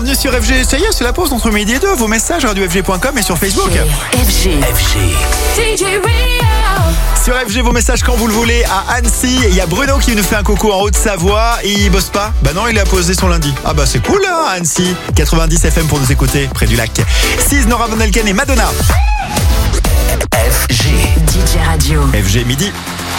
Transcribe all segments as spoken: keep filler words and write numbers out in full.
bienvenue sur F G. Ça y est, c'est la pause entre midi et deux. Vos messages radio f g point com et sur Facebook. F G. F G. D J Radio. Sur F G, vos messages quand vous le voulez à Annecy. Il y a Bruno qui nous fait un coucou en Haute-Savoie. Il bosse pas. Bah non, il a posé son lundi. Ah bah c'est cool hein, Annecy. quatre-vingt-dix F M pour nous écouter près du lac. six Nora Von Elken et Madonna. F G. D J Radio. F G midi.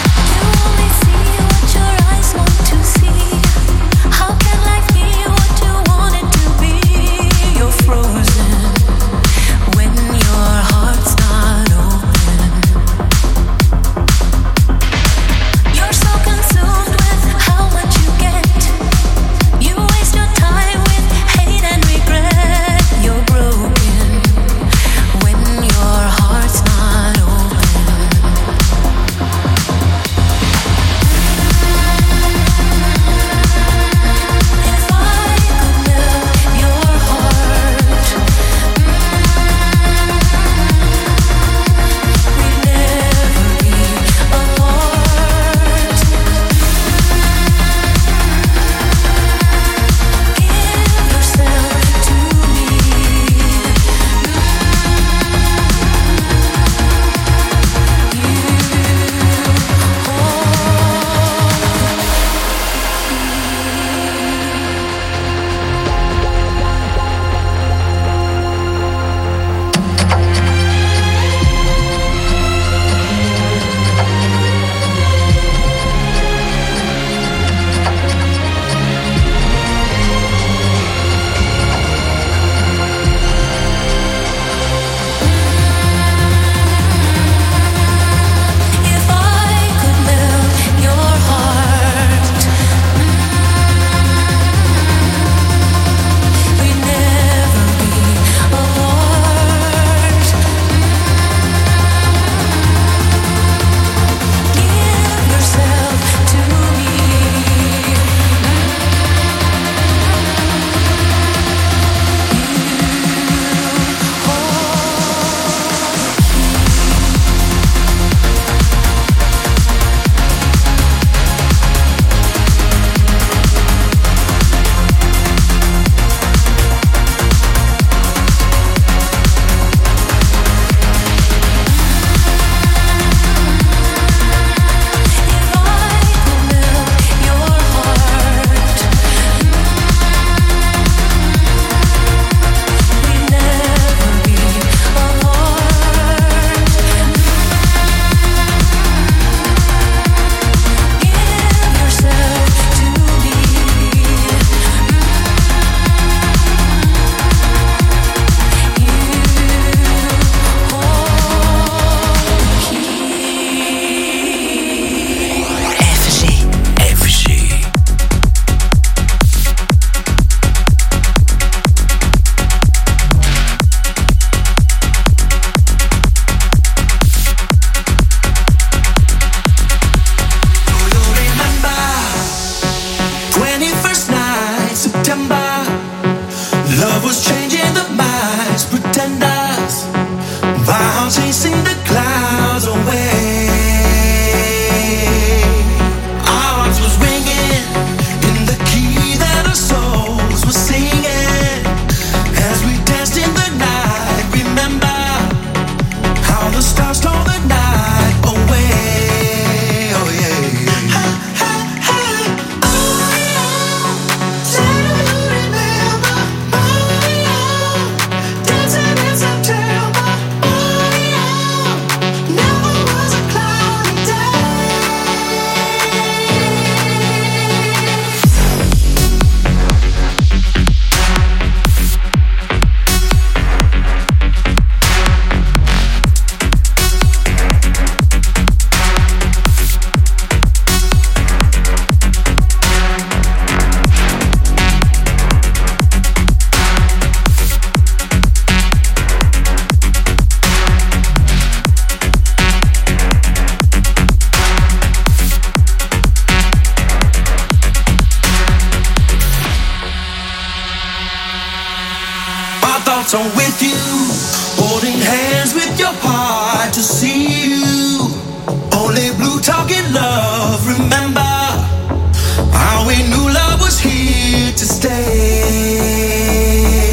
So with you, holding hands with your heart to see you. Only blue talking love, remember how we knew love was here to stay.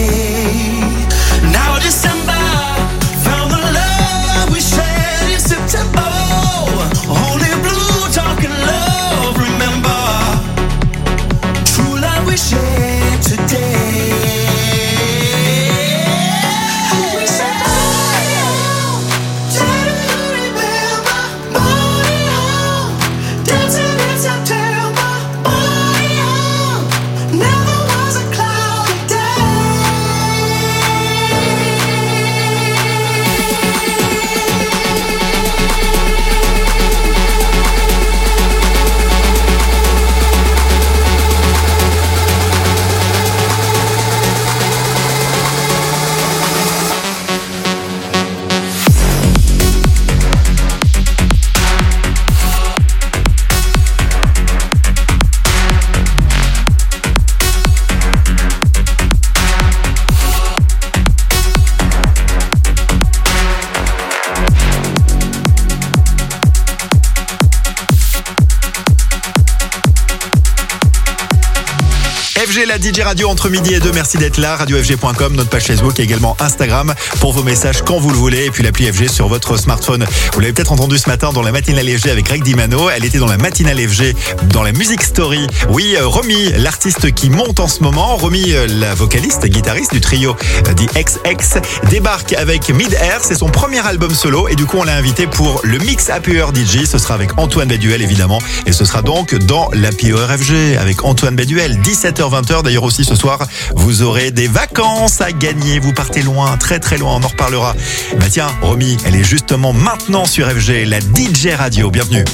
F G, la D J radio entre midi et deux. Merci d'être là. radio f g point com, notre page Facebook et également Instagram pour vos messages quand vous le voulez. Et puis l'appli F G sur votre smartphone. Vous l'avez peut-être entendu ce matin dans la matinale F G avec Greg Dimano. Elle était dans la matinale F G dans la Music Story. Oui, Romy, l'artiste qui monte en ce moment. Romy, la vocaliste, guitariste du trio The X X, débarque avec Mid-Air. C'est son premier album solo. Et du coup, on l'a invité pour le Mix Happy Hour D J. Ce sera avec Antoine Baduel, évidemment. Et ce sera donc dans l'Happy Hour F G avec Antoine Baduel. dix-sept heures vingt heures. D'ailleurs aussi ce soir, vous aurez des vacances à gagner. Vous partez loin, très très loin. On en reparlera. Bah tiens, Romy, elle est justement maintenant sur F G, la D J radio. Bienvenue.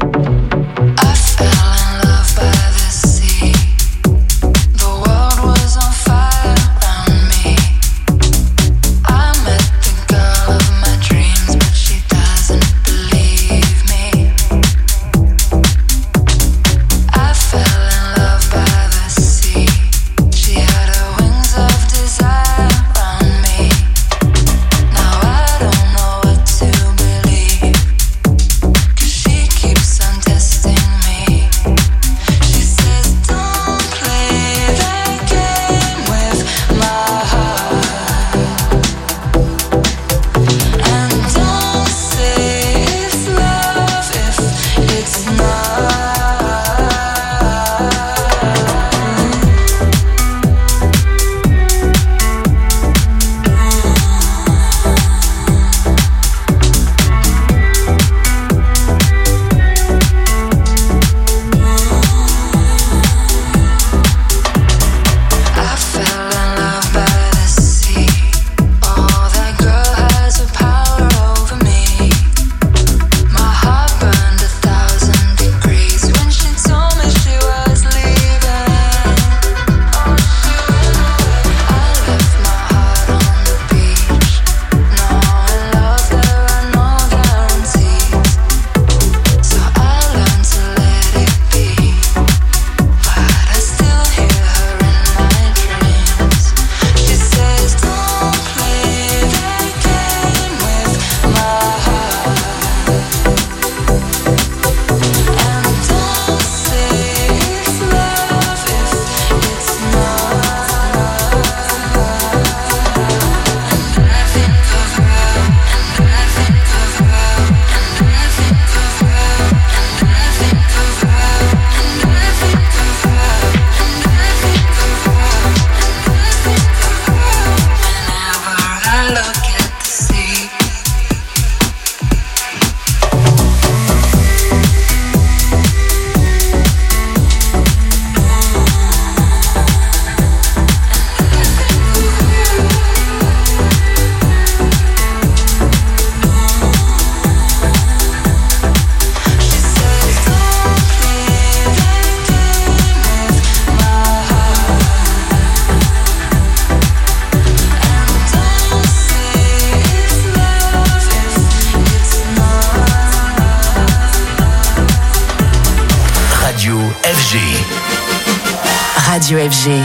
Radio F G.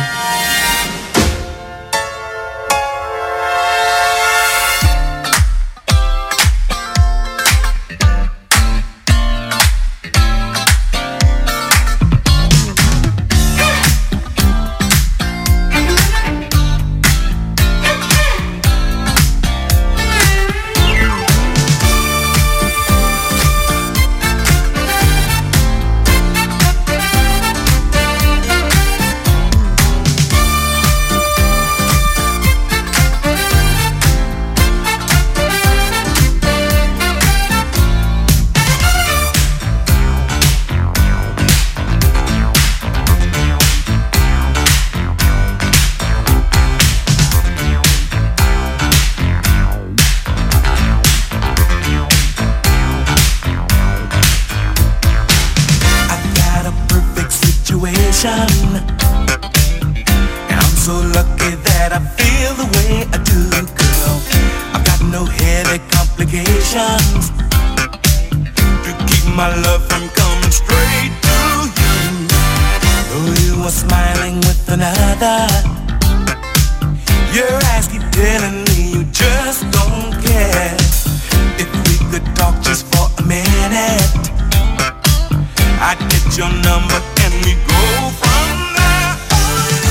Your number and we go from there.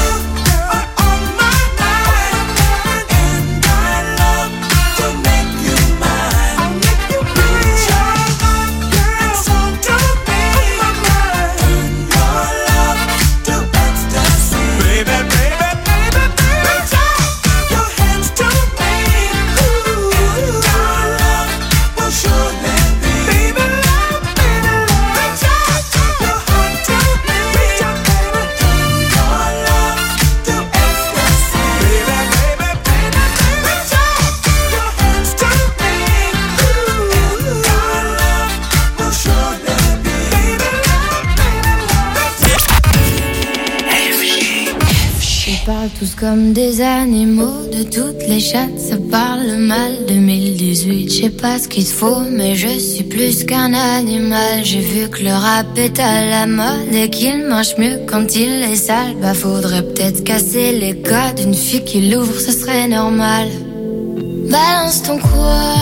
parlent tous comme des animaux. De toutes les chattes, ça parle mal. deux mille dix-huit, je sais pas ce qu'il te faut, mais je suis plus qu'un animal. J'ai vu que le rap est à la mode et qu'il marche mieux quand il est sale. Bah faudrait peut-être casser les codes. Une fille qui l'ouvre, ce serait normal. Balance ton quoi.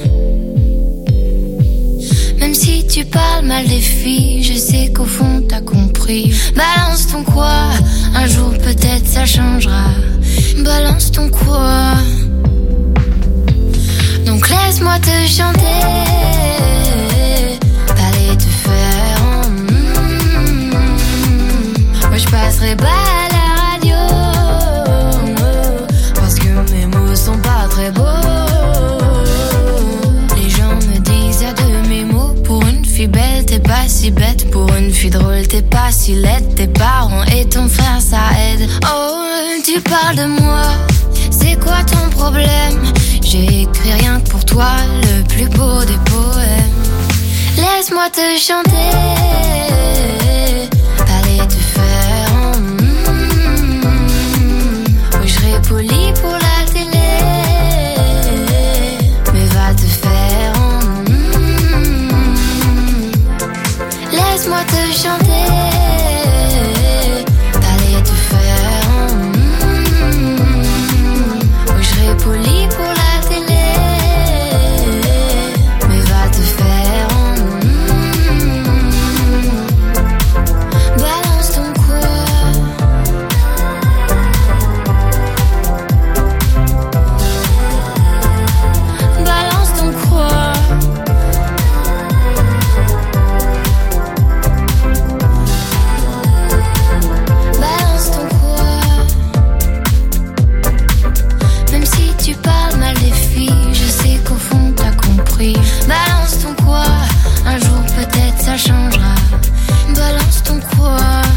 Même si tu parles mal des filles, je sais qu'au fond t'as compris. Balance ton quoi, un jour peut-être ça changera. Balance ton quoi. Donc laisse-moi te chanter, aller te faire en mm, moi je passerai pas à la radio, parce que mes mots sont pas très beaux. Les gens me disent à de mes mots, pour une fille belle t'es pas si bête, pour une fille drôle t'es pas si laide. Tes parents et ton frère ça aide. Oh tu parles de moi, c'est quoi ton problème? J'ai écrit rien que pour toi, le plus beau des poèmes. Laisse-moi te chanter, aller te faire en mm, oui je serai poli pour la télé, mais va te faire en mm, laisse-moi te chanter, aller te faire en mm, oui je serai poli pour la balance ton quoi, un jour peut-être ça changera. Balance ton quoi.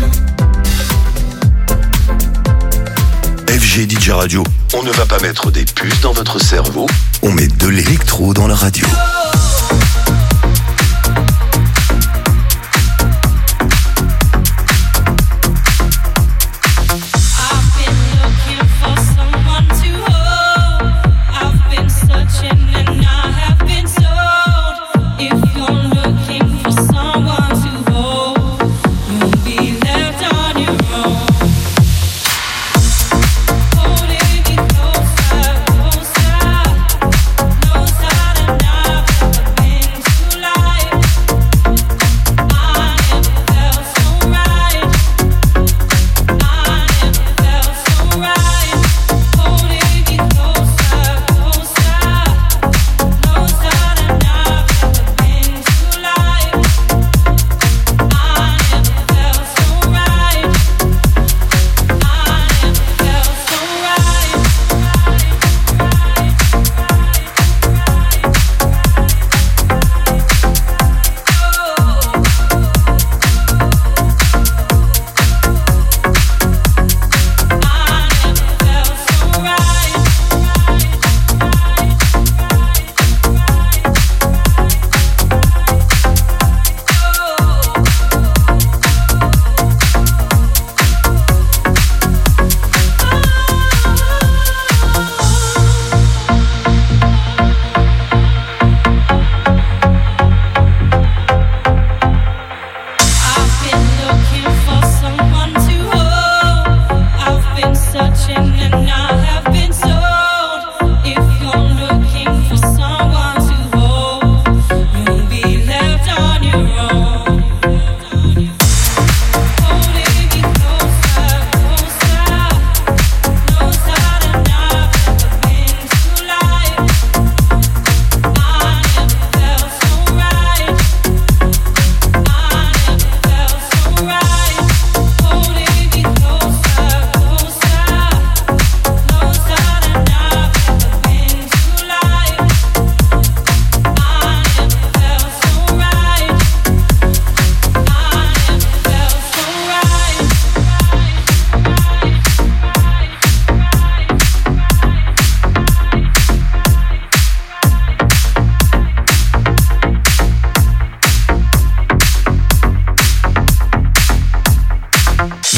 F G D J Radio, on ne va pas mettre des puces dans votre cerveau, on met de l'électro dans la radio. Closer, closer, no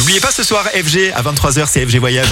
N'oubliez pas ce soir F G à vingt-trois heures, c'est F G Voyage.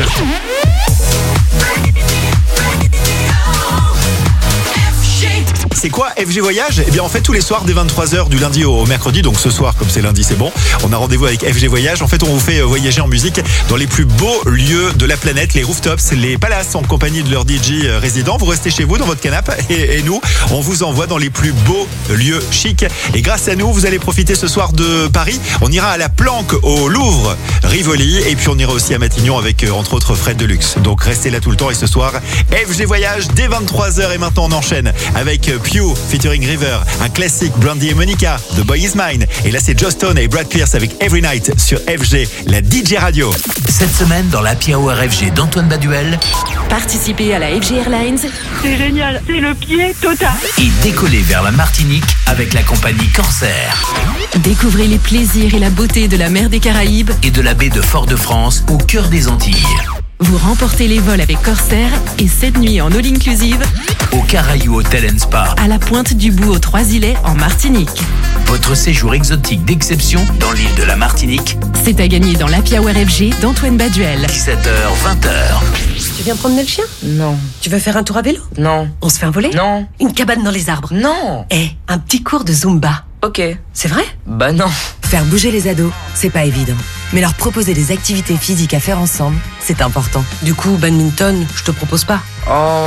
C'est quoi F G Voyage? Eh bien en fait tous les soirs dès vingt-trois heures du lundi au mercredi, donc ce soir comme c'est lundi c'est bon, on a rendez-vous avec F G Voyage. En fait on vous fait voyager en musique dans les plus beaux lieux de la planète, les rooftops, les palaces en compagnie de leurs D J résidents. Vous restez chez vous dans votre canapé et, et nous on vous envoie dans les plus beaux lieux chics. Et grâce à nous vous allez profiter ce soir de Paris. On ira à la Planque au Louvre, Rivoli, et puis on ira aussi à Matignon avec entre autres Fred Deluxe. Donc restez là tout le temps et ce soir F G Voyage dès vingt-trois heures. Et maintenant on enchaîne avec Pew featuring River, un classique Brandy et Monica, The Boy Is Mine. Et là c'est Joss Stone et Brad Pierce avec Every Night sur F G, la D J radio. Cette semaine dans l'Happy Hour F G d'Antoine Baduel, participez à la F G Airlines. C'est génial, c'est le pied total. Et décoller vers la Martinique avec la compagnie Corsair. Découvrez les plaisirs et la beauté de la mer des Caraïbes et de la baie de Fort-de-France au cœur des Antilles. Vous remportez les vols avec Corsair et cette nuit en all inclusive au Caraïou Hotel and Spa à la Pointe du Bout aux Trois-Îlets en Martinique. Votre séjour exotique d'exception dans l'île de la Martinique, c'est à gagner dans l'Happy Hour F G d'Antoine Baduel. dix-sept heures, vingt heures. Tu viens promener le chien? Non. Tu veux faire un tour à vélo? Non. On se fait un volet? Non. Une cabane dans les arbres? Non. Eh, un petit cours de Zumba? Ok. C'est vrai? Bah non. Faire bouger les ados, c'est pas évident. Mais leur proposer des activités physiques à faire ensemble, c'est important. Du coup, badminton, je te propose pas. Oh...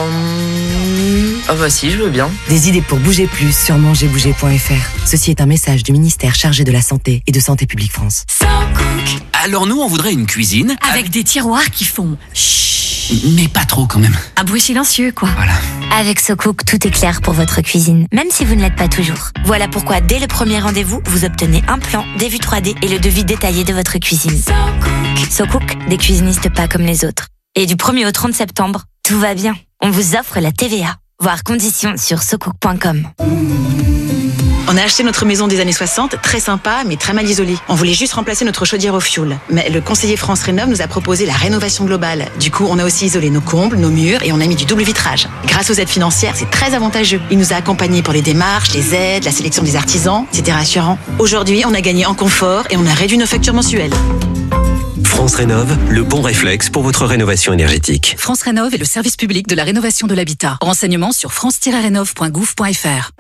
Ah bah si, je veux bien. Des idées pour bouger plus sur manger bouger point f r. Ceci est un message du ministère chargé de la Santé et de Santé publique France. Alors nous, on voudrait une cuisine avec des tiroirs qui font chut, mais pas trop quand même. Un bruit silencieux, quoi. Voilà. Avec SoCook, tout est clair pour votre cuisine, même si vous ne l'êtes pas toujours. Voilà pourquoi, dès le premier rendez-vous, vous obtenez un plan, des vues trois D et le devis détaillé de votre cuisine. SoCook. SoCook, des cuisinistes pas comme les autres. Et du premier au trente septembre, tout va bien. On vous offre la T V A. Voir conditions sur socook point com. On a acheté notre maison des années soixante, très sympa, mais très mal isolée. On voulait juste remplacer notre chaudière au fioul. Mais le conseiller France Rénov nous a proposé la rénovation globale. Du coup, on a aussi isolé nos combles, nos murs et on a mis du double vitrage. Grâce aux aides financières, c'est très avantageux. Il nous a accompagnés pour les démarches, les aides, la sélection des artisans. C'était rassurant. Aujourd'hui, on a gagné en confort et on a réduit nos factures mensuelles. France Rénov, le bon réflexe pour votre rénovation énergétique. France Rénov est le service public de la rénovation de l'habitat. Renseignements sur france tiret rénov point gouv point f r.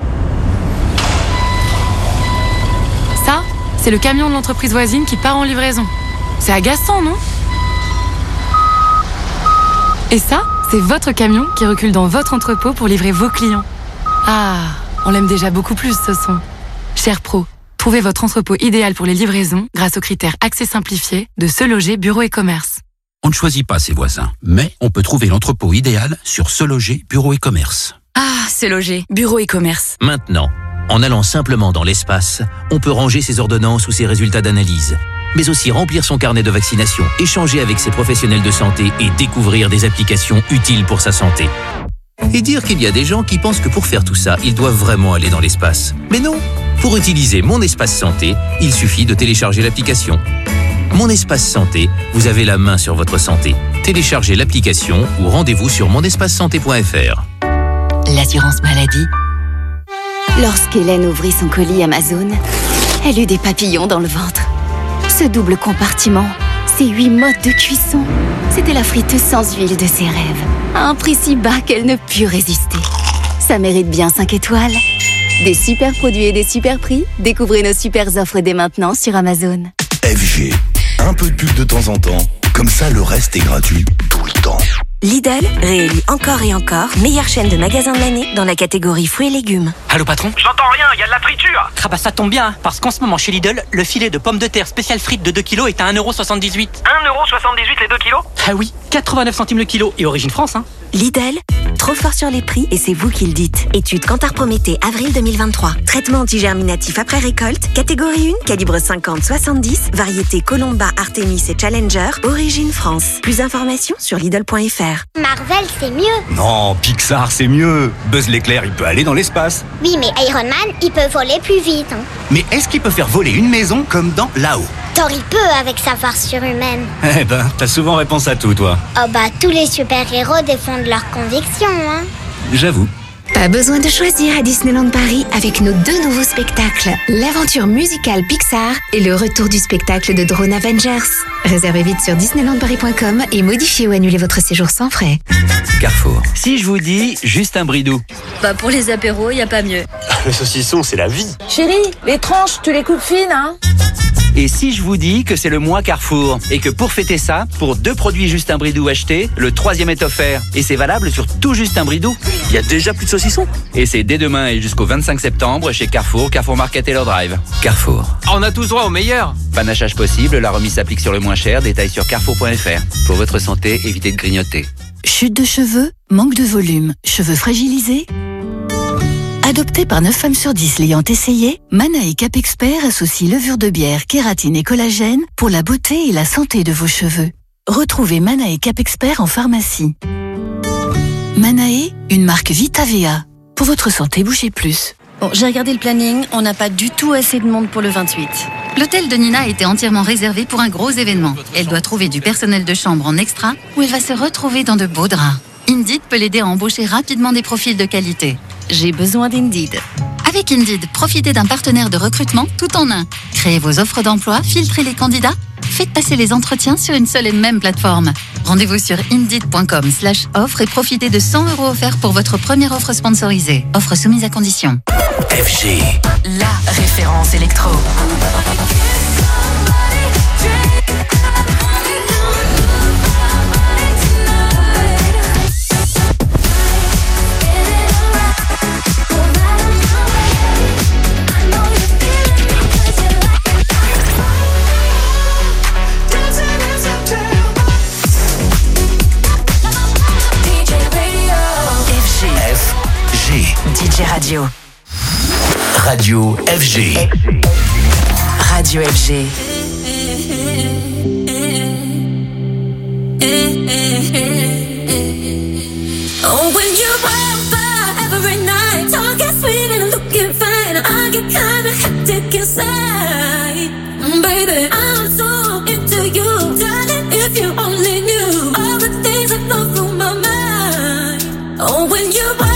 Ça, c'est le camion de l'entreprise voisine qui part en livraison. C'est agaçant, non? Et ça, c'est votre camion qui recule dans votre entrepôt pour livrer vos clients. Ah, on l'aime déjà beaucoup plus, ce son. Cher pro, trouvez votre entrepôt idéal pour les livraisons grâce aux critères accès simplifié de Se Loger Bureau et Commerce. On ne choisit pas ses voisins, mais on peut trouver l'entrepôt idéal sur Se Loger Bureau et Commerce. Ah, Se Loger Bureau et Commerce. Maintenant, en allant simplement dans l'espace, on peut ranger ses ordonnances ou ses résultats d'analyse, mais aussi remplir son carnet de vaccination, échanger avec ses professionnels de santé et découvrir des applications utiles pour sa santé. Et dire qu'il y a des gens qui pensent que pour faire tout ça, ils doivent vraiment aller dans l'espace. Mais non! Pour utiliser Mon Espace Santé, il suffit de télécharger l'application. Mon Espace Santé, vous avez la main sur votre santé. Téléchargez l'application ou rendez-vous sur mon espace santé point f r. L'assurance maladie. Lorsqu'Hélène ouvrit son colis Amazon, elle eut des papillons dans le ventre. Ce double compartiment, ces huit modes de cuisson, c'était la friteuse sans huile de ses rêves, à un prix si bas qu'elle ne put résister. Ça mérite bien cinq étoiles. Des super produits et des super prix, découvrez nos super offres dès maintenant sur Amazon. F G, un peu de pub de temps en temps, comme ça le reste est gratuit tout le temps. Lidl réélit encore et encore meilleure chaîne de magasins de l'année dans la catégorie fruits et légumes. Allô patron? J'entends rien, il y a de la friture. Ah bah ça tombe bien, parce qu'en ce moment chez Lidl, le filet de pommes de terre spécial frites de deux kilos est à un euro soixante-dix-huit. un euro soixante-dix-huit les deux kilos? Ah oui, quatre-vingt-neuf centimes le kilo et origine France, hein. Lidl, trop fort sur les prix et c'est vous qui le dites. Étude Kantar Prométhée, avril deux mille vingt-trois. Traitement antigerminatif après récolte, catégorie un, calibre cinquante soixante-dix, variété Colomba, Artemis et Challenger, origine France. Plus d'informations sur Lidl point f r. Marvel, c'est mieux. Non, Pixar, c'est mieux. Buzz l'éclair, il peut aller dans l'espace. Oui, mais Iron Man, il peut voler plus vite. Hein. Mais est-ce qu'il peut faire voler une maison comme dans Là-haut? Thor, il peut avec sa force surhumaine. Eh ben, t'as souvent réponse à tout, toi. Oh bah, tous les super-héros défendent leurs convictions, hein. J'avoue. Pas besoin de choisir à Disneyland Paris avec nos deux nouveaux spectacles, l'aventure musicale Pixar et le retour du spectacle de Drone Avengers. Réservez vite sur disneyland paris point com et modifiez ou annulez votre séjour sans frais. Carrefour. Si je vous dis Justin Bridou. Bah pour les apéros, y a pas mieux. Le saucisson, c'est la vie. Chérie, les tranches, tu les coupes fines, hein? Et si je vous dis que c'est le mois Carrefour et que pour fêter ça, pour deux produits Justin Bridou achetés, le troisième est offert. Et c'est valable sur tout Justin Bridou. Il y a déjà plus de saucissons. Et c'est dès demain et jusqu'au vingt-cinq septembre chez Carrefour, Carrefour Market et leur Drive. Carrefour. On a tous droit au meilleur. Panachage possible, la remise s'applique sur le moins cher. Détail sur carrefour point f r. Pour votre santé, évitez de grignoter. Chute de cheveux, manque de volume, cheveux fragilisés. Adopté par neuf femmes sur dix l'ayant essayé, Mana et Cap Expert associent levure de bière, kératine et collagène pour la beauté et la santé de vos cheveux. Retrouvez Mana et Cap Expert en pharmacie. Manae, une marque Vita V A. Pour votre santé, bougez plus. Bon, j'ai regardé le planning, on n'a pas du tout assez de monde pour le vingt-huit. L'hôtel de Nina était entièrement réservé pour un gros événement. Elle doit trouver du personnel de chambre en extra où elle va se retrouver dans de beaux draps. Indeed peut l'aider à embaucher rapidement des profils de qualité. J'ai besoin d'Indeed. Avec Indeed, profitez d'un partenaire de recrutement tout en un. Créez vos offres d'emploi, filtrez les candidats, faites passer les entretiens sur une seule et même plateforme. Rendez-vous sur indeed point com slash offre et profitez de cent euros offerts pour votre première offre sponsorisée. Offre soumise à condition. F G. La référence électro. D J Radio. Radio F G. Radio F G. Oh, when you walk by every night, talking sweet and looking fine, I get kinda hectic inside. Baby, I'm so into you, darling, if you only knew all the things that flow through my mind. Oh, when you walk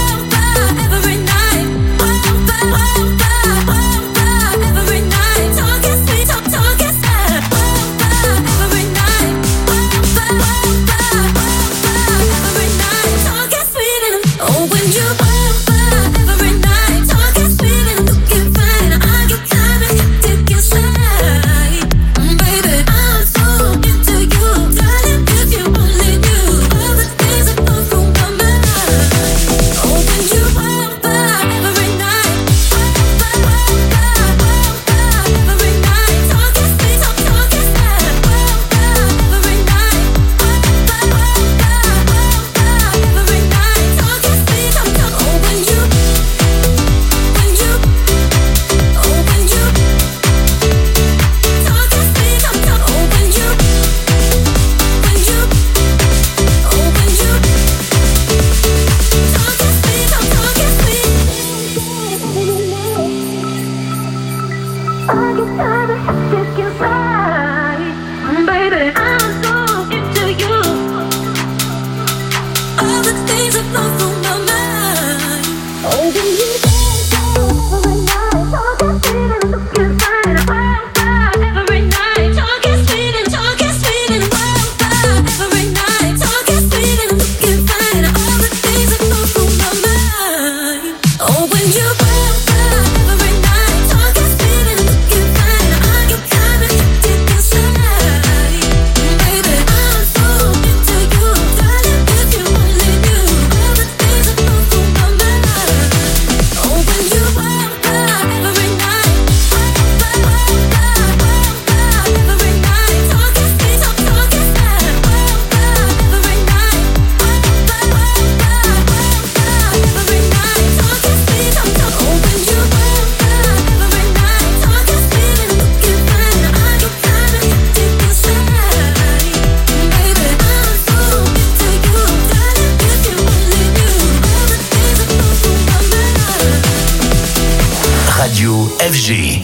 F G.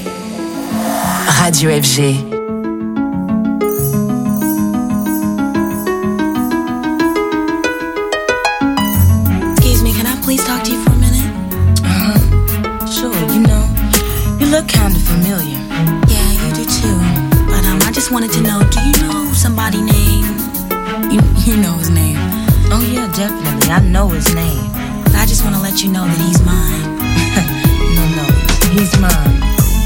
Radio F G. Excuse me, can I please talk to you for a minute? kinda familiar. Yeah, you do too. But um, I just wanted to know, do you know somebody named? You, you know his name. Oh yeah, definitely. I know his name. But I just want to let you know that he's mine. No, no, he's mine.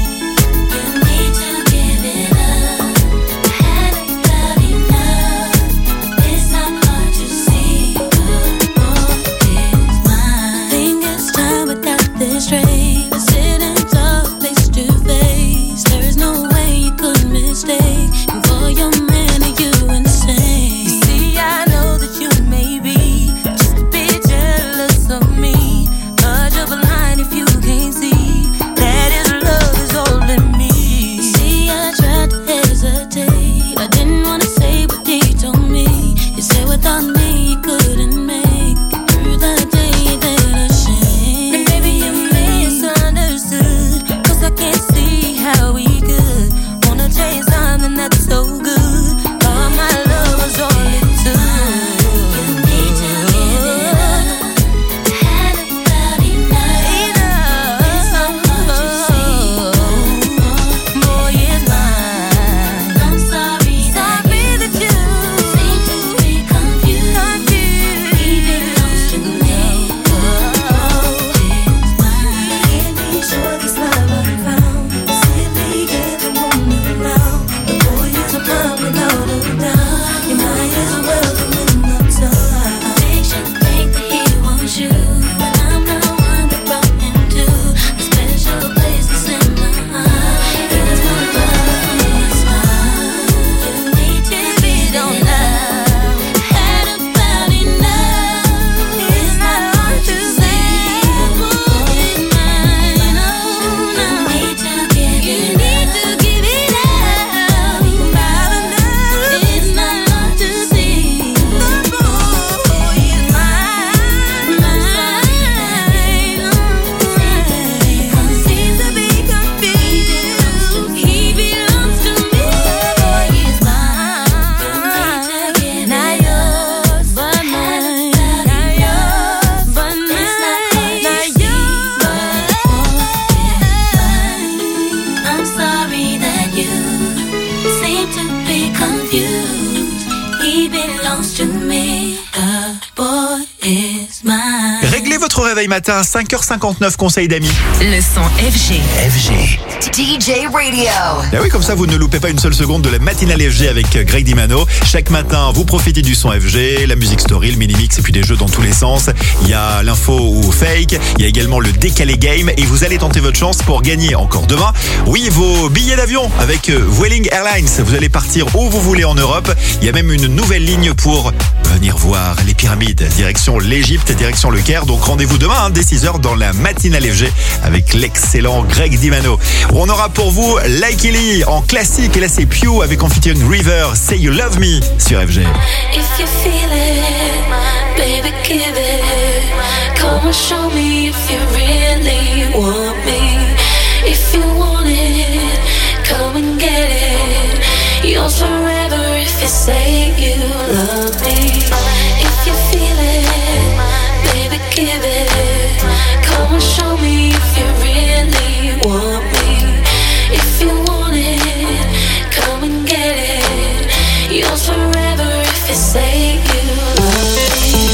Réveil matin, cinq heures cinquante-neuf, conseil d'amis. Le son F G. F G. D J Radio. Et oui, comme ça, vous ne loupez pas une seule seconde de la matinale F G avec Greg Dimano. Chaque matin, vous profitez du son F G, la musique story, le mini-mix et puis des jeux dans tous les sens. Il y a l'info ou fake. Il y a également le décalé game et vous allez tenter votre chance pour gagner encore demain. Oui, vos billets d'avion avec Vueling Airlines. Vous allez partir où vous voulez en Europe. Il y a même une nouvelle ligne pour venir voir les pyramides. Direction l'Égypte, direction le Caire. Donc rendez-vous demain hein, dès six heures dans la matinale F G avec l'excellent Greg Dimano. On aura pour vous Like Lee en classique et là c'est Pew avec en featuring River, Say You Love Me sur F G. If you feel it, baby give it. Come and show me if you really want me. If you want it, come and get it. Yours forever if you say you love me. If you feel it, baby give it. Come and show me if you really want me. If you want it, come and get it. Yours forever if you say you love me.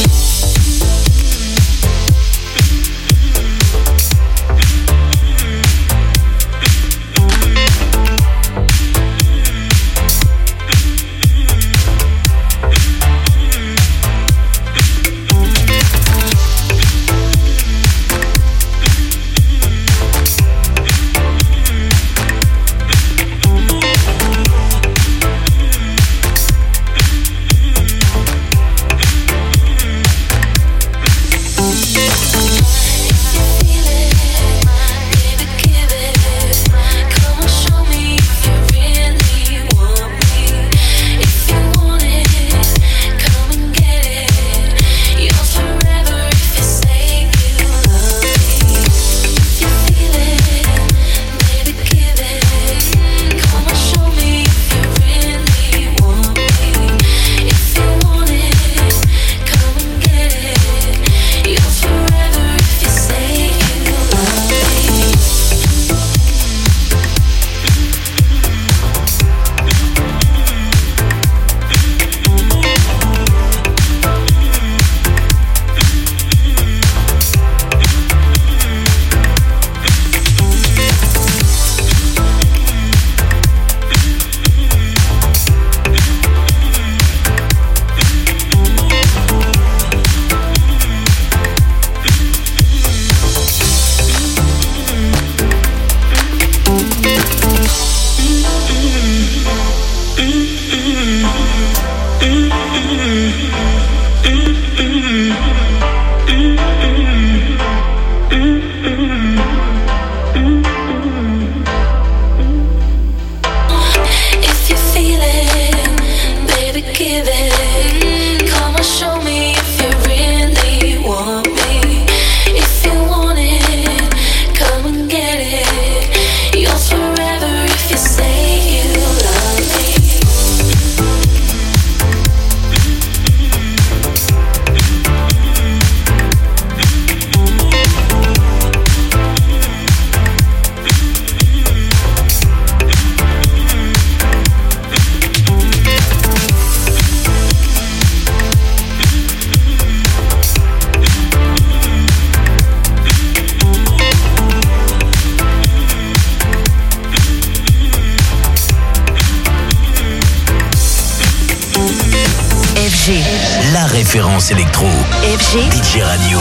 F G. La référence électro. F G. D J Radio.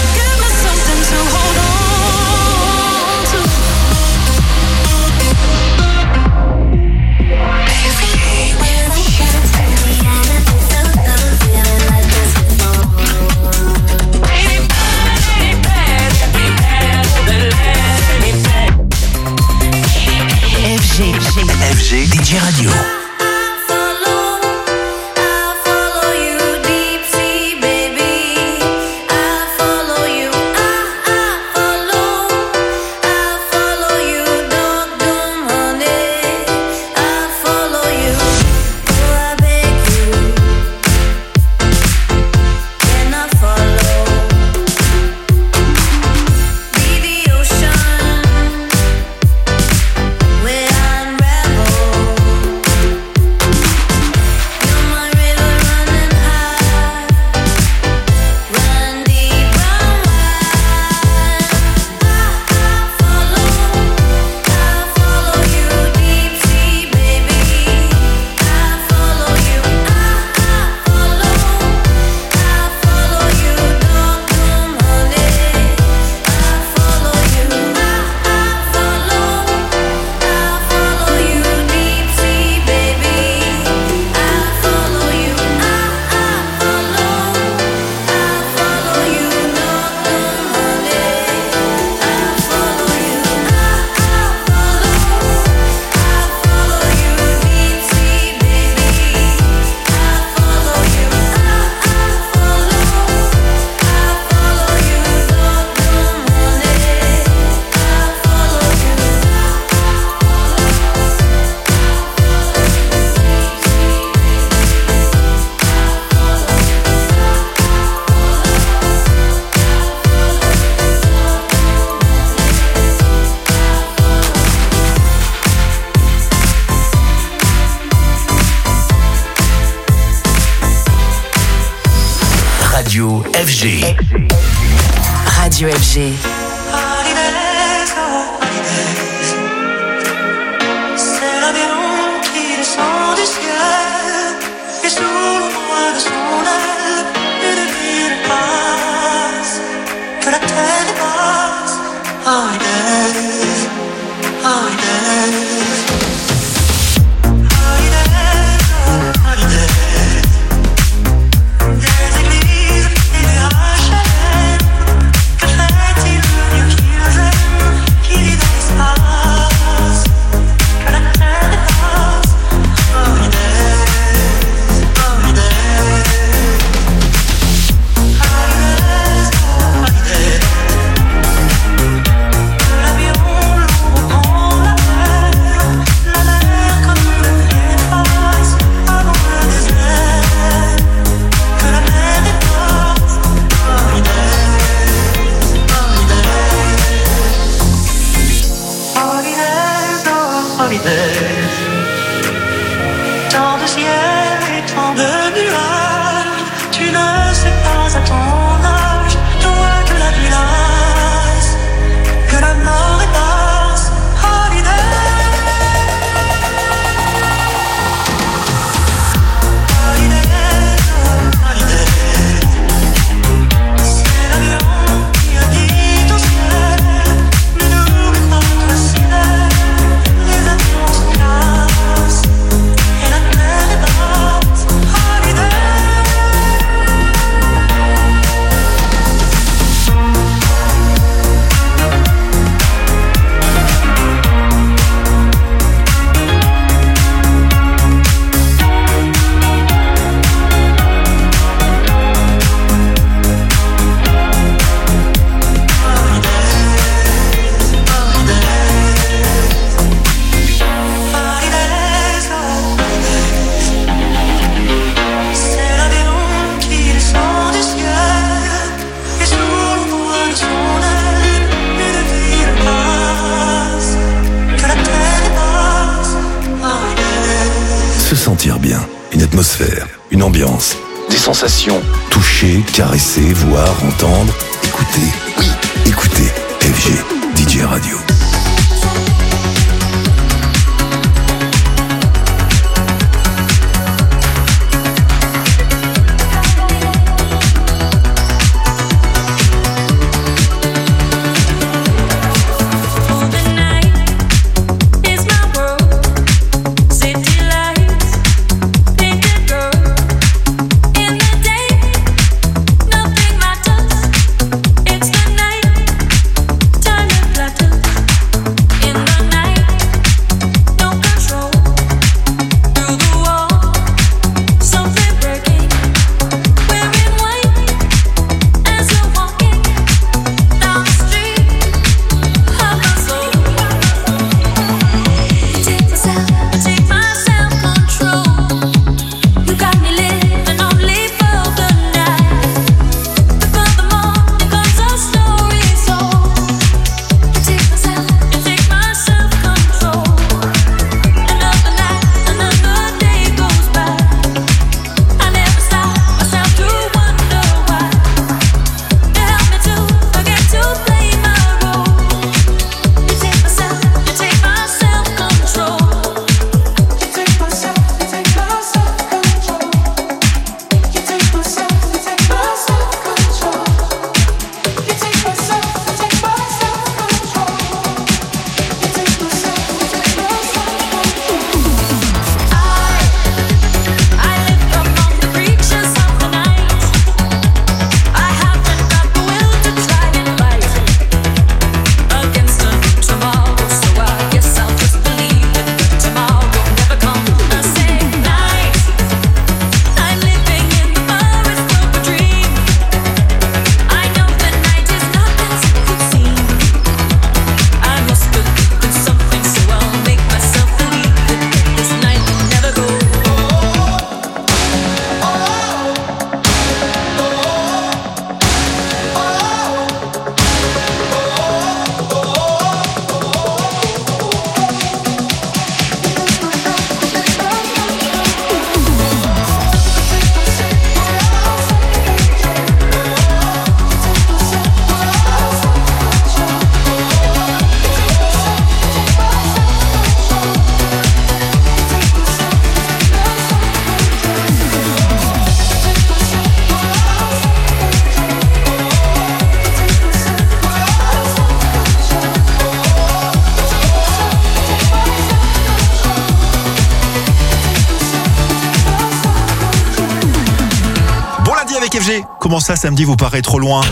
F G. F G. D J Radio. Radio F G. Radio F G. C'est l'avion qui descend du ciel et sous l'ombre de son aile, une ville passe, que la terre dépasse. Holidays, holidays, holidays, oh holidays. Des églises et des H L M, que fait-il mieux qu'ils aiment, qui vit dans l'espace, que la terre dépasse. Holidays, holidays, holidays, oh holidays. L'avion lourd prend la mer, la mer comme une efface avant le désert, que la mer dépasse. Holidays, holidays, holidays, oh holidays. Tant de ciel et tant de nuages, tu ne sais pas à ton âge, toi que la vie lasse, que la mort est basse. Holidays, holidays, oh holidays. C'est l'avion qui a dit au ciel, ne n'oublie pas toi ciel, les avions se cassent et la terre est basse. Holidays. Holidays, oh holidays. C'est l'avion qui descend du ciel et sous l'ombre de son aile, une ville passe, que la terre dépasse. Holidays. Se sentir bien, une atmosphère, une ambiance, des sensations. Toucher, caresser, voir, entendre, écouter. Oui, écoutez F G, D J Radio. avec F G. Comment ça, samedi vous paraît trop loin?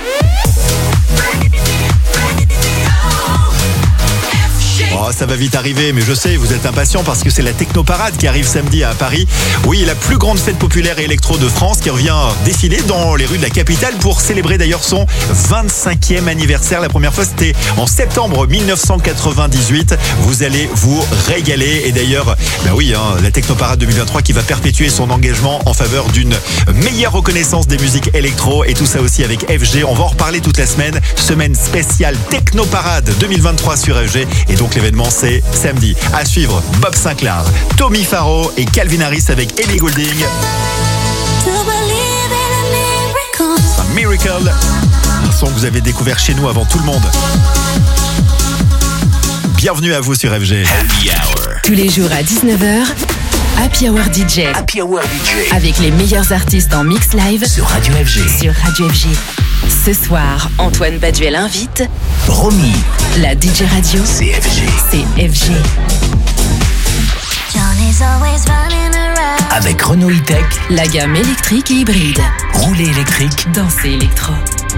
Oh, ça va vite arriver, mais je sais, vous êtes impatients parce que c'est la Technoparade qui arrive samedi à Paris. Oui, la plus grande fête populaire et électro de France qui revient défiler dans les rues de la capitale pour célébrer d'ailleurs son vingt-cinquième anniversaire. La première fois, c'était en septembre mille neuf cent quatre-vingt-dix-huit. Vous allez vous régaler. Et d'ailleurs, ben oui, hein, la Technoparade deux mille vingt-trois qui va perpétuer son engagement en faveur d'une meilleure reconnaissance des musiques électro et tout ça aussi avec F G. On va en reparler toute la semaine. Semaine spéciale Technoparade deux mille vingt-trois sur F G. Et donc, l'événement, c'est samedi. À suivre, Bob Sinclair, Tommy Faro et Calvin Harris avec Ellie Goulding. Un Miracle, un son que vous avez découvert chez nous avant tout le monde. Bienvenue à vous sur F G. Happy Hour. Tous les jours à dix-neuf heures, Happy Hour D J. Happy Hour D J. Avec les meilleurs artistes en mix live sur Radio F G. Sur Radio F G. Ce soir, Antoine Baduel invite Romy. La D J radio, c'est F G. C'est F G. Avec Renault E-Tech, la gamme électrique et hybride. Rouler électrique, danser électro.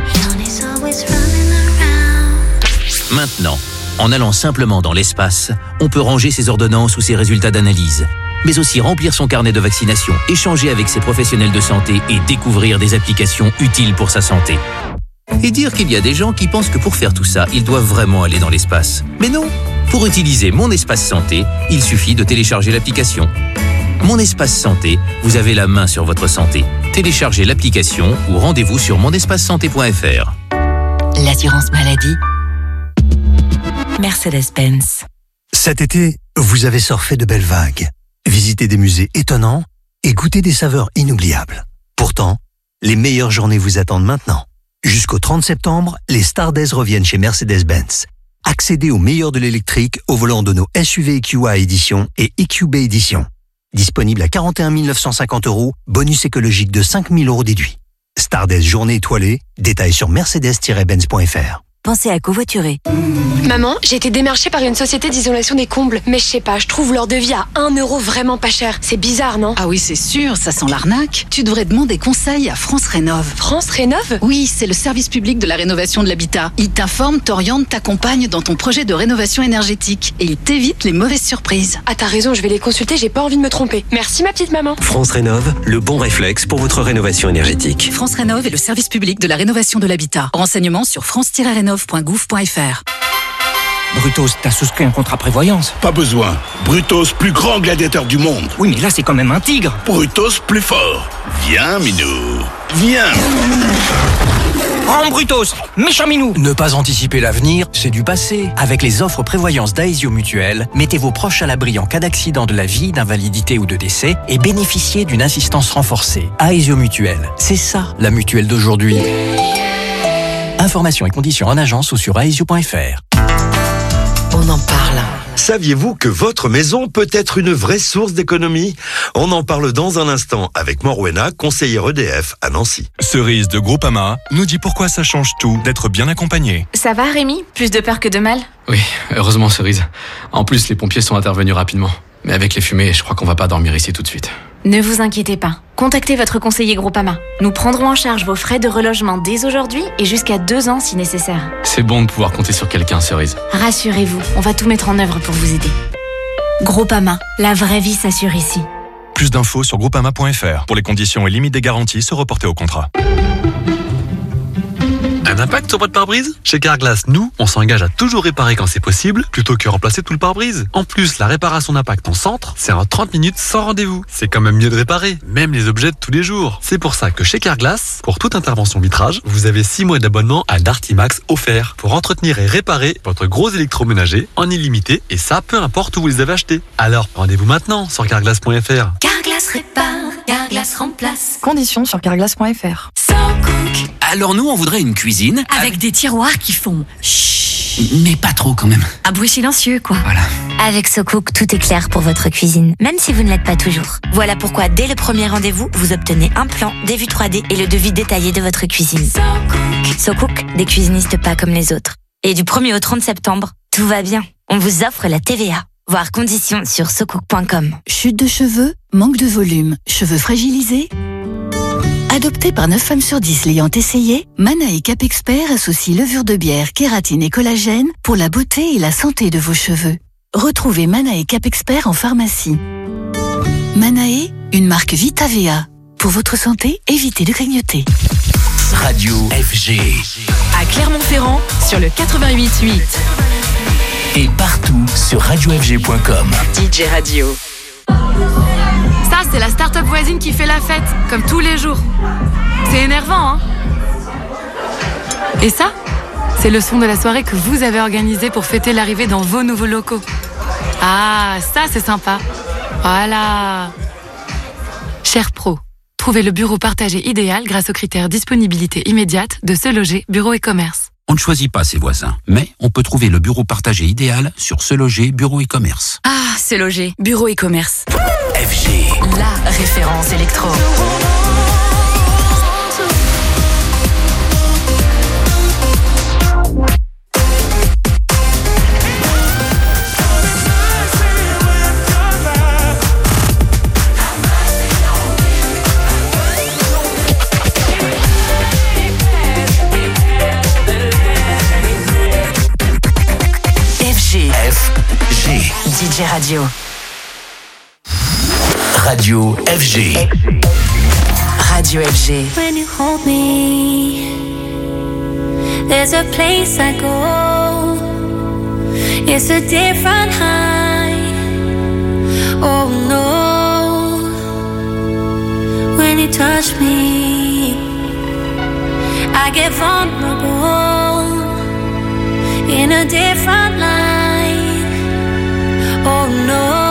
Maintenant, en allant simplement dans l'espace, on peut ranger ses ordonnances ou ses résultats d'analyse, mais aussi remplir son carnet de vaccination, échanger avec ses professionnels de santé et découvrir des applications utiles pour sa santé. Et dire qu'il y a des gens qui pensent que pour faire tout ça, ils doivent vraiment aller dans l'espace. Mais non! Pour utiliser Mon Espace Santé, il suffit de télécharger l'application. Mon Espace Santé, vous avez la main sur votre santé. Téléchargez l'application ou rendez-vous sur mon espace santé point f r. L'assurance maladie. Mercedes-Benz. Cet été, vous avez surfé de belles vagues, visité des musées étonnants et goûté des saveurs inoubliables. Pourtant, les meilleures journées vous attendent maintenant. Jusqu'au trente septembre, les Star Days reviennent chez Mercedes-Benz. Accédez au meilleur de l'électrique au volant de nos S U V E Q A Edition et E Q B Edition. Disponible à quarante et un mille neuf cent cinquante euros, bonus écologique de cinq mille euros déduit. Star Days journée étoilée, détails sur mercedes tiret benz point f r. Pensez à covoiturer. Maman, j'ai été démarchée par une société d'isolation des combles. Mais je sais pas, je trouve leur devis à un euro vraiment pas cher. C'est bizarre, non? Ah oui, c'est sûr, ça sent l'arnaque. Tu devrais demander conseil à France Rénov. France Rénov? Oui, c'est le service public de la rénovation de l'habitat. Il t'informe, t'oriente, t'accompagne dans ton projet de rénovation énergétique. Et il t'évite les mauvaises surprises. Ah, t'as raison, je vais les consulter, j'ai pas envie de me tromper. Merci, ma petite maman. France Rénov, le bon réflexe pour votre rénovation énergétique. France Rénov est le service public de la rénovation de l'habitat. Renseignements sur france tiret rénov point gouv point f r. Brutos, t'as souscrit un contrat prévoyance? Pas besoin. Brutos, plus grand gladiateur du monde. Oui, mais là, c'est quand même un tigre. Brutos, plus fort. Viens, Minou. Viens. Oh, Brutos, méchant Minou. Ne pas anticiper l'avenir, c'est du passé. Avec les offres prévoyance d'Aesio Mutuelle, mettez vos proches à l'abri en cas d'accident de la vie, d'invalidité ou de décès et bénéficiez d'une assistance renforcée. Aesio Mutuelle, c'est ça, la mutuelle d'aujourd'hui. Informations et conditions en agence ou sur aesio point f r. On en parle. Saviez-vous que votre maison peut être une vraie source d'économie? On en parle dans un instant avec Morwena, conseillère E D F à Nancy. Cerise de Groupama nous dit pourquoi ça change tout d'être bien accompagné. Ça va Rémi? Plus de peur que de mal? Oui, heureusement Cerise. En plus, les pompiers sont intervenus rapidement. Mais avec les fumées, je crois qu'on va pas dormir ici tout de suite. Ne vous inquiétez pas. Contactez votre conseiller Groupama. Nous prendrons en charge vos frais de relogement dès aujourd'hui et jusqu'à deux ans si nécessaire. C'est bon de pouvoir compter sur quelqu'un, Cerise. Rassurez-vous, on va tout mettre en œuvre pour vous aider. Groupama, la vraie vie s'assure ici. Plus d'infos sur groupama point f r. Pour les conditions et limites des garanties, se reporter au contrat. Un impact sur votre pare-brise? Chez Carglass, nous, on s'engage à toujours réparer quand c'est possible, plutôt que remplacer tout le pare-brise. En plus, la réparation d'impact en centre, c'est en trente minutes sans rendez-vous. C'est quand même mieux de réparer, même les objets de tous les jours. C'est pour ça que chez Carglass, pour toute intervention vitrage, vous avez six mois d'abonnement à Dartimax offert pour entretenir et réparer votre gros électroménager en illimité, et ça, peu importe où vous les avez achetés. Alors, rendez-vous maintenant sur carglass point f r. Carglass répare, Carglass remplace. Conditions sur carglass point f r. Alors nous, on voudrait une cuisine avec des tiroirs qui font chut, mais pas trop quand même. Un bruit silencieux, quoi. Voilà. Avec SoCook, tout est clair pour votre cuisine, même si vous ne l'êtes pas toujours. Voilà pourquoi, dès le premier rendez-vous, vous obtenez un plan, des vues trois D et le devis détaillé de votre cuisine. SoCook, SoCook, des cuisinistes pas comme les autres. Et du premier au trente septembre, tout va bien. On vous offre la T V A. Voir conditions sur socook point com. Chute de cheveux, manque de volume, cheveux fragilisés? Adopté par neuf femmes sur dix l'ayant essayé, Mana et Cap Expert associent levure de bière, kératine et collagène pour la beauté et la santé de vos cheveux. Retrouvez Mana et Cap Expert en pharmacie. Manae, une marque Vita V A. Pour votre santé, évitez de grignoter. Radio F G. À Clermont-Ferrand, sur le quatre-vingt-huit huit. Et partout sur radio f g point com. D J Radio. Ça, c'est la start-up voisine qui fait la fête, comme tous les jours. C'est énervant, hein? Et ça, c'est le son de la soirée que vous avez organisée pour fêter l'arrivée dans vos nouveaux locaux. Ah, ça, c'est sympa. Voilà. Cher Pro, trouvez le bureau partagé idéal grâce aux critères disponibilité immédiate de Se Loger, Bureau et Commerce. On ne choisit pas ses voisins, mais on peut trouver le bureau partagé idéal sur Se Loger, Bureau et Commerce. Ah, Se Loger, Bureau et Commerce. F G. La référence électro. F G. D J Radio. Radio F G. Radio F G. When you hold me, there's a place I go. It's a different high. Oh no. When you touch me, I get vulnerable in a different light. Oh no.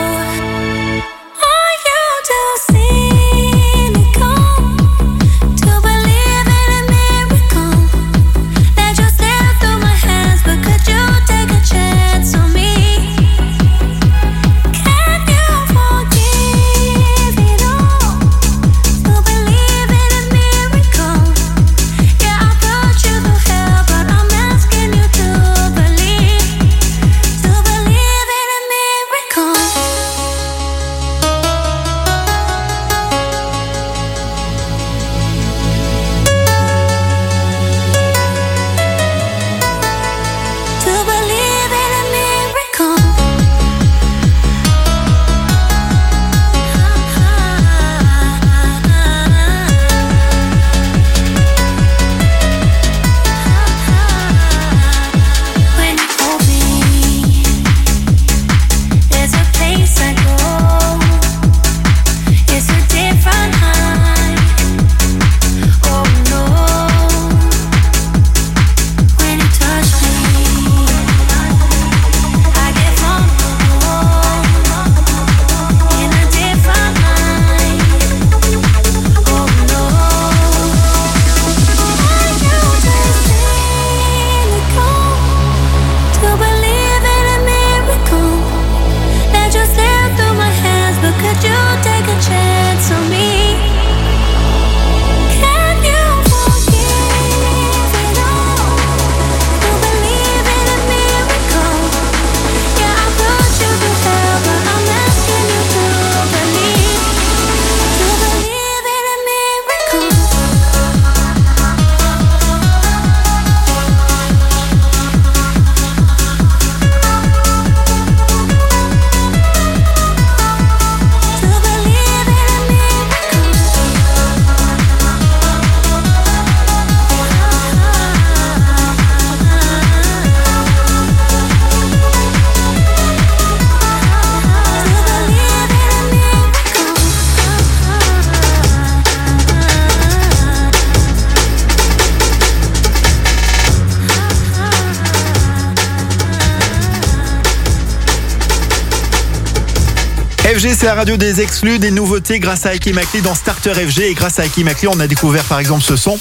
F G, c'est la radio des exclus, des nouveautés grâce à Aki Makli dans Starter F G. Et grâce à Aki Makli, on a découvert par exemple ce son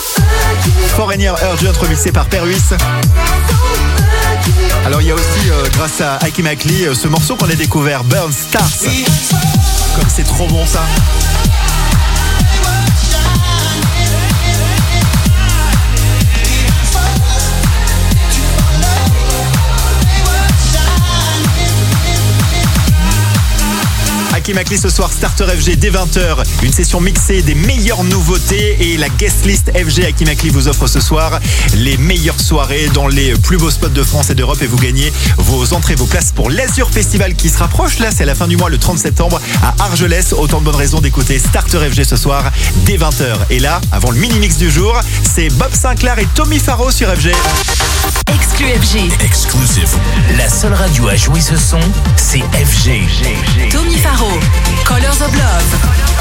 Foreigner Urgent remixé par Pervis. Alors il y a aussi, euh, grâce à Aki Makli, euh, ce morceau qu'on a découvert, Burn Stars. Comme c'est trop bon ça. Hakim Akli ce soir, Starter F G dès vingt heures. Une session mixée des meilleures nouveautés et la guest list F G Hakim Akli vous offre ce soir les meilleures soirées dans les plus beaux spots de France et d'Europe et vous gagnez vos entrées, vos places pour l'Azur Festival qui se rapproche. Là, c'est à la fin du mois, le trente septembre à Argelès. Autant de bonnes raisons d'écouter Starter F G ce soir dès vingt heures. Et là, avant le mini-mix du jour, c'est Bob Sinclair et Tommy Faro sur F G. Exclu F G. Exclusive. La seule radio à jouer ce son, c'est F G. Tommy Faro. Colors of Love.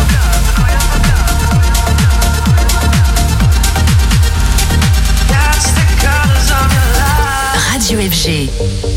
Radio F G.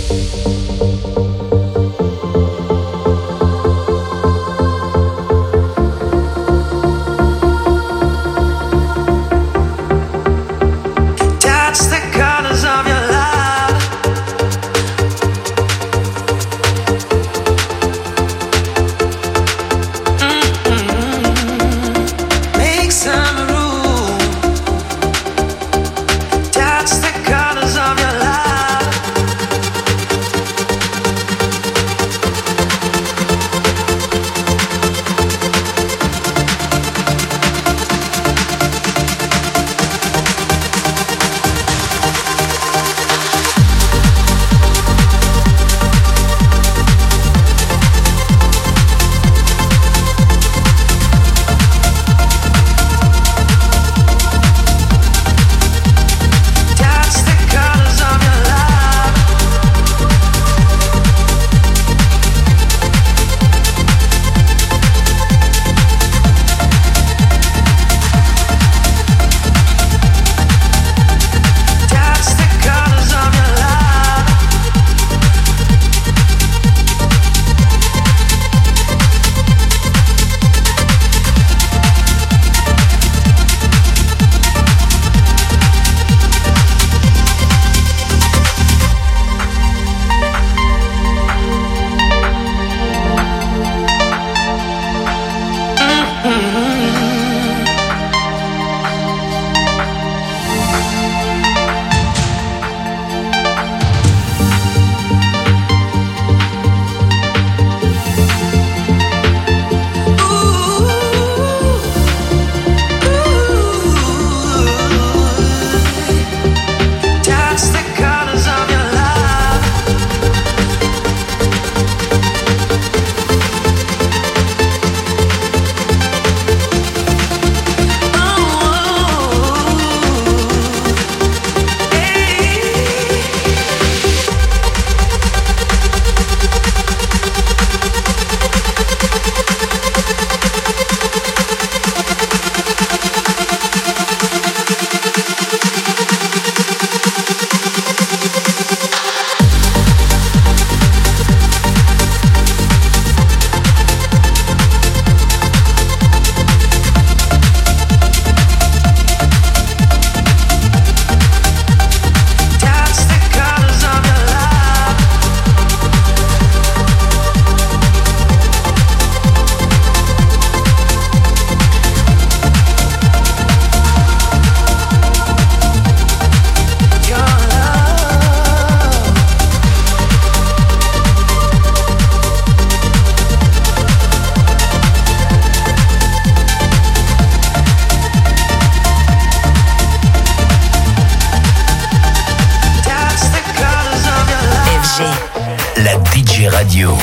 Radio.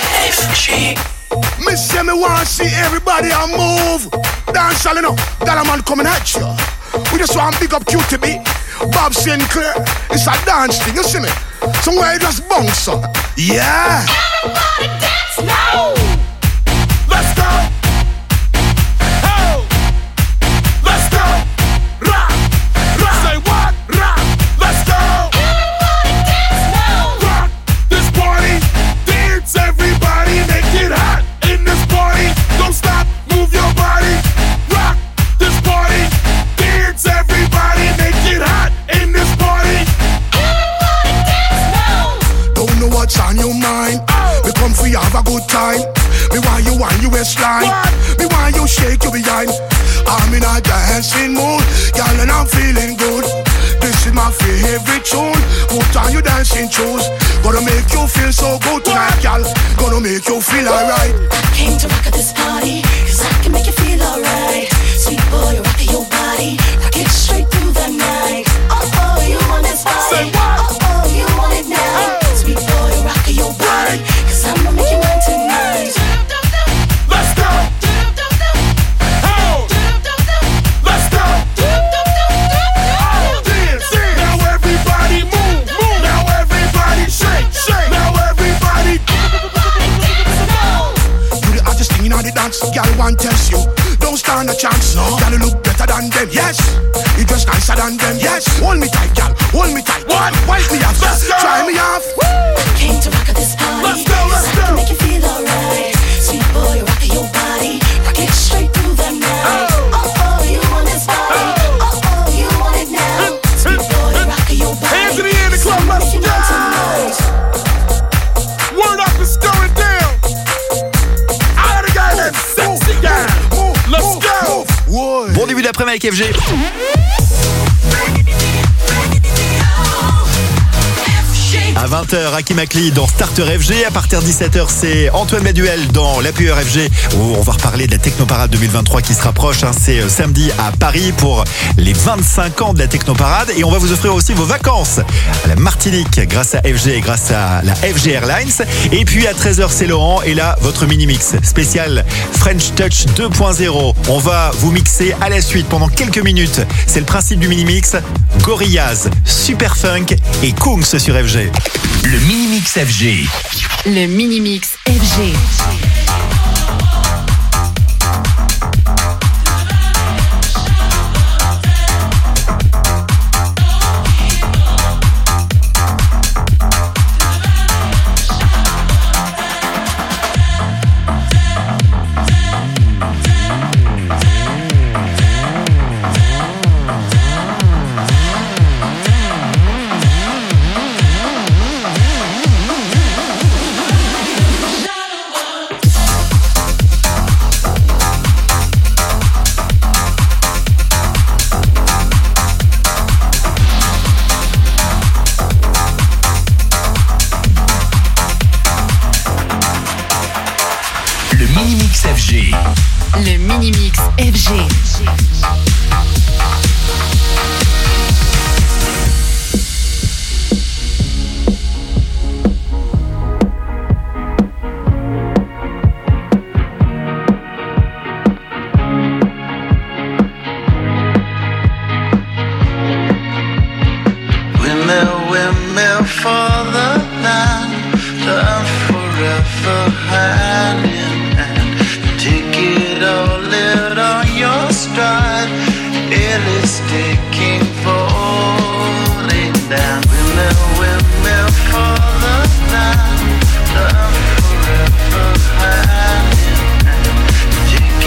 F G. Me say me want to see everybody a move. Dance all enough. That a man coming at you. We just want to big up Q T B. Bob Sinclair. It's a dance thing, you see me? Somewhere you just bounce up. Yeah. Everybody dance now. Let's go. Oh. Let's go. Rock. Rock. Say what? Rock. Let's go. Everybody dance now. Rock this party. Dance everybody. Make it hot in this party. Don't stop. Move your body. Rock this party. Dance everybody. Make it hot in this party. Everybody dance now. Don't know what's on your mind. Oh. We come for you have a good time. Me want you on your waistline. Me want you shake your behind. I'm in a dancing mood, girl, and I'm feeling good. This is my favorite tune. Put on your dancing shoes. Gonna make you feel so good tonight, girl. Gonna make you feel alright. Came to rock at this party, cause I can make you feel alright. Sweet boy, rock your body, rock it straight through the night. Oh oh, you want this body? Say what? Oh oh, you want it now? Hey. Sweet boy, rock your body, cause I'ma make you mine tonight. Let's go. Oh. Let's go. Oh, dance, dance. Now everybody move, move. Now everybody shake, shake. Now everybody. You the hottest thing in all the dance, girl want test you. Don't stand a chance, no. Girl, you look better than them, yes. You dress nicer than them, yes. Hold me tight, girl, hold me tight. What? Wipe me off, let's go. Try me off. Woo! Came to rock at this party, let's go, let's cause go. I can make you feel alright. Sweet boy, rock your body, rock it straight through the night. Oh oh, oh you want this body? Oh oh, oh you want it now? Sweet boy, rock your body. Hands in the air, the club, let's go. Word up, it's going down. Out of the guy, that's sexy guy. Let's go. Bon début d'après-midi avec F G. À vingt heures, Hakim Akli dans Starter F G. À partir de dix-sept heures, c'est Antoine Maduel dans l'A P R F G où on va reparler de la Technoparade deux mille vingt-trois qui se rapproche. Hein. C'est samedi à Paris pour les vingt-cinq ans de la Technoparade. Et on va vous offrir aussi vos vacances à la Martinique grâce à F G et grâce à la F G Airlines. Et puis à treize heures, c'est Laurent. Et là, votre mini-mix spécial French Touch deux point zéro. On va vous mixer à la suite pendant quelques minutes. C'est le principe du mini-mix. Gorillaz, Super Funk et Kungs sur F G. Le mini-mix F G. Le mini-mix F G. Le mini-mix F G.